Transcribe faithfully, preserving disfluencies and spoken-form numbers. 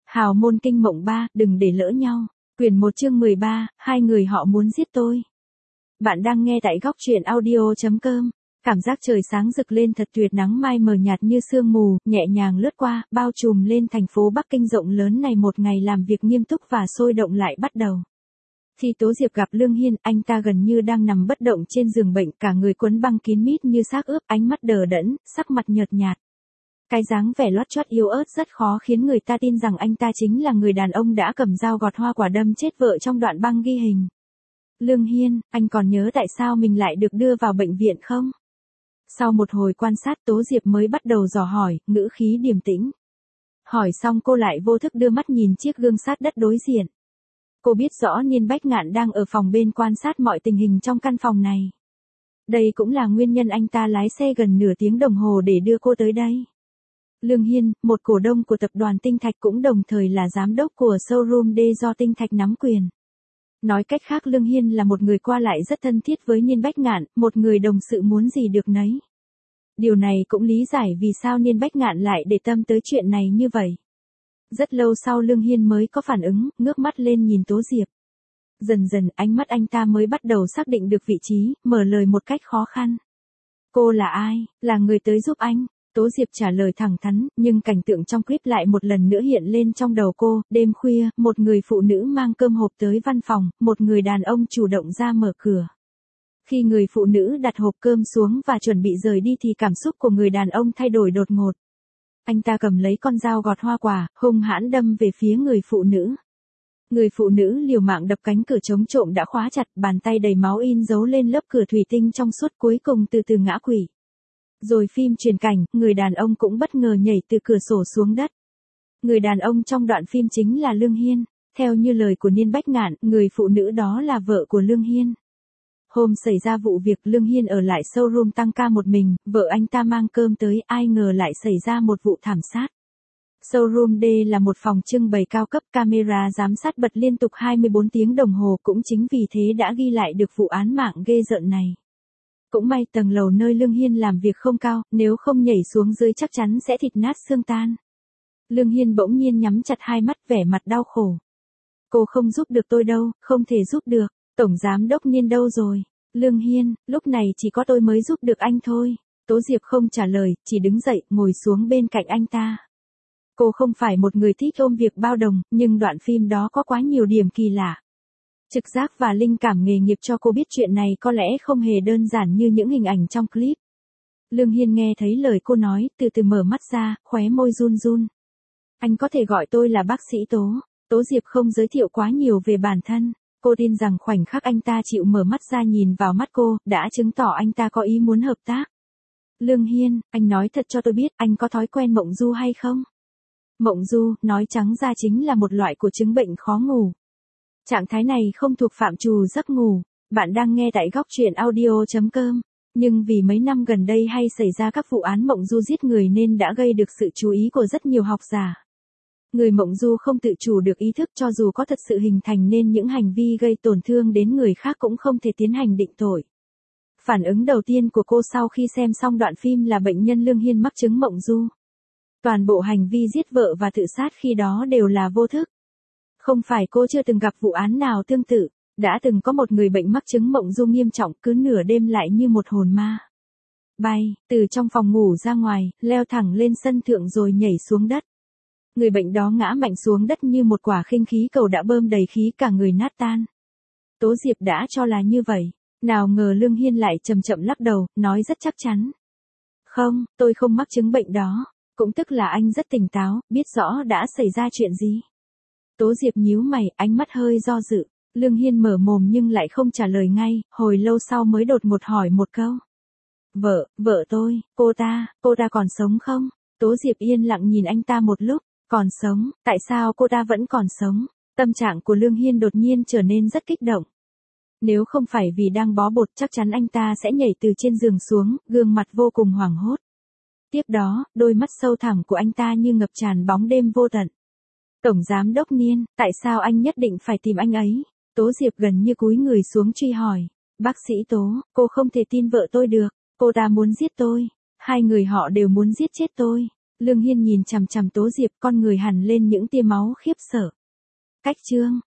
Hào môn kinh mộng ba, đừng để lỡ nhau. Quyển một chương mười ba, hai người họ muốn giết tôi. Bạn đang nghe tại góc truyện audio chấm com. Cảm giác trời sáng rực lên thật tuyệt, nắng mai mờ nhạt như sương mù, nhẹ nhàng lướt qua, bao trùm lên thành phố Bắc Kinh rộng lớn này. Một ngày làm việc nghiêm túc và sôi động lại bắt đầu. Khi Tố Diệp gặp Lương Hiên, anh ta gần như đang nằm bất động trên giường bệnh, cả người quấn băng kín mít như xác ướp, ánh mắt đờ đẫn, sắc mặt nhợt nhạt. Cái dáng vẻ loắt choắt yếu ớt rất khó khiến người ta tin rằng anh ta chính là người đàn ông đã cầm dao gọt hoa quả đâm chết vợ trong đoạn băng ghi hình. Lương Hiên, anh còn nhớ tại sao mình lại được đưa vào bệnh viện không? Sau một hồi quan sát, Tố Diệp mới bắt đầu dò hỏi, ngữ khí điềm tĩnh. Hỏi xong cô lại vô thức đưa mắt nhìn chiếc gương sát đất đối diện. Cô biết rõ Niên Bách Ngạn đang ở phòng bên quan sát mọi tình hình trong căn phòng này. Đây cũng là nguyên nhân anh ta lái xe gần nửa tiếng đồng hồ để đưa cô tới đây. Lương Hiên, một cổ đông của tập đoàn Tinh Thạch cũng đồng thời là giám đốc của showroom D do Tinh Thạch nắm quyền. Nói cách khác, Lương Hiên là một người qua lại rất thân thiết với Niên Bách Ngạn, một người đồng sự muốn gì được nấy. Điều này cũng lý giải vì sao Niên Bách Ngạn lại để tâm tới chuyện này như vậy. Rất lâu sau Lương Hiên mới có phản ứng, ngước mắt lên nhìn Tố Diệp. Dần dần ánh mắt anh ta mới bắt đầu xác định được vị trí, mở lời một cách khó khăn. Cô là ai? Là người tới giúp anh. Tố Diệp trả lời thẳng thắn, nhưng cảnh tượng trong clip lại một lần nữa hiện lên trong đầu cô. Đêm khuya, một người phụ nữ mang cơm hộp tới văn phòng, một người đàn ông chủ động ra mở cửa. Khi người phụ nữ đặt hộp cơm xuống và chuẩn bị rời đi thì cảm xúc của người đàn ông thay đổi đột ngột. Anh ta cầm lấy con dao gọt hoa quả, hung hãn đâm về phía người phụ nữ. Người phụ nữ liều mạng đập cánh cửa chống trộm đã khóa chặt, bàn tay đầy máu in dấu lên lớp cửa thủy tinh trong suốt, cuối cùng từ từ ngã quỵ. Rồi phim chuyển cảnh, người đàn ông cũng bất ngờ nhảy từ cửa sổ xuống đất. Người đàn ông trong đoạn phim chính là Lương Hiên. Theo như lời của Niên Bách Ngạn, người phụ nữ đó là vợ của Lương Hiên. Hôm xảy ra vụ việc, Lương Hiên ở lại showroom tăng ca một mình, vợ anh ta mang cơm tới, ai ngờ lại xảy ra một vụ thảm sát. Showroom D là một phòng trưng bày cao cấp, camera giám sát bật liên tục hai mươi bốn tiếng đồng hồ, cũng chính vì thế đã ghi lại được vụ án mạng ghê rợn này. Cũng may tầng lầu nơi Lương Hiên làm việc không cao, nếu không nhảy xuống dưới chắc chắn sẽ thịt nát xương tan. Lương Hiên bỗng nhiên nhắm chặt hai mắt, vẻ mặt đau khổ. Cô không giúp được tôi đâu, không thể giúp được. Tổng giám đốc Niên đâu rồi? Lương Hiên, lúc này chỉ có tôi mới giúp được anh thôi. Tố Diệp không trả lời, chỉ đứng dậy, ngồi xuống bên cạnh anh ta. Cô không phải một người thích ôm việc bao đồng, nhưng đoạn phim đó có quá nhiều điểm kỳ lạ. Trực giác và linh cảm nghề nghiệp cho cô biết chuyện này có lẽ không hề đơn giản như những hình ảnh trong clip. Lương Hiên nghe thấy lời cô nói, từ từ mở mắt ra, khóe môi run run. Anh có thể gọi tôi là bác sĩ Tố. Tố Diệp không giới thiệu quá nhiều về bản thân. Cô tin rằng khoảnh khắc anh ta chịu mở mắt ra nhìn vào mắt cô, đã chứng tỏ anh ta có ý muốn hợp tác. Lương Hiên, anh nói thật cho tôi biết, anh có thói quen mộng du hay không? Mộng du, nói trắng ra chính là một loại của chứng bệnh khó ngủ. Trạng thái này không thuộc phạm trù giấc ngủ. Bạn đang nghe tại góc truyện audio chấm com. Nhưng vì mấy năm gần đây hay xảy ra các vụ án mộng du giết người nên đã gây được sự chú ý của rất nhiều học giả. Người mộng du không tự chủ được ý thức, cho dù có thật sự hình thành nên những hành vi gây tổn thương đến người khác cũng không thể tiến hành định tội. Phản ứng đầu tiên của cô sau khi xem xong đoạn phim là bệnh nhân Lương Hiên mắc chứng mộng du. Toàn bộ hành vi giết vợ và tự sát khi đó đều là vô thức. Không phải cô chưa từng gặp vụ án nào tương tự, đã từng có một người bệnh mắc chứng mộng du nghiêm trọng, cứ nửa đêm lại như một hồn ma. Bay, từ trong phòng ngủ ra ngoài, leo thẳng lên sân thượng rồi nhảy xuống đất. Người bệnh đó ngã mạnh xuống đất như một quả khinh khí cầu đã bơm đầy khí, cả người nát tan. Tố Diệp đã cho là như vậy, nào ngờ Lương Hiên lại chậm chậm lắc đầu, nói rất chắc chắn. Không, tôi không mắc chứng bệnh đó, cũng tức là anh rất tỉnh táo, biết rõ đã xảy ra chuyện gì. Tố Diệp nhíu mày, ánh mắt hơi do dự. Lương Hiên mở mồm nhưng lại không trả lời ngay, hồi lâu sau mới đột ngột hỏi một câu. Vợ, vợ tôi, cô ta, cô ta còn sống không? Tố Diệp yên lặng nhìn anh ta một lúc. Còn sống, tại sao cô ta vẫn còn sống? Tâm trạng của Lương Hiên đột nhiên trở nên rất kích động. Nếu không phải vì đang bó bột chắc chắn anh ta sẽ nhảy từ trên giường xuống, gương mặt vô cùng hoảng hốt. Tiếp đó, đôi mắt sâu thẳm của anh ta như ngập tràn bóng đêm vô tận. Tổng giám đốc Niên, tại sao anh nhất định phải tìm anh ấy? Tố Diệp gần như cúi người xuống truy hỏi. Bác sĩ Tố, cô không thể tin vợ tôi được, cô ta muốn giết tôi. Hai người họ đều muốn giết chết tôi. Lương Hiên nhìn chằm chằm Tố Diệp, con người hằn lên những tia máu khiếp sợ. Cách chương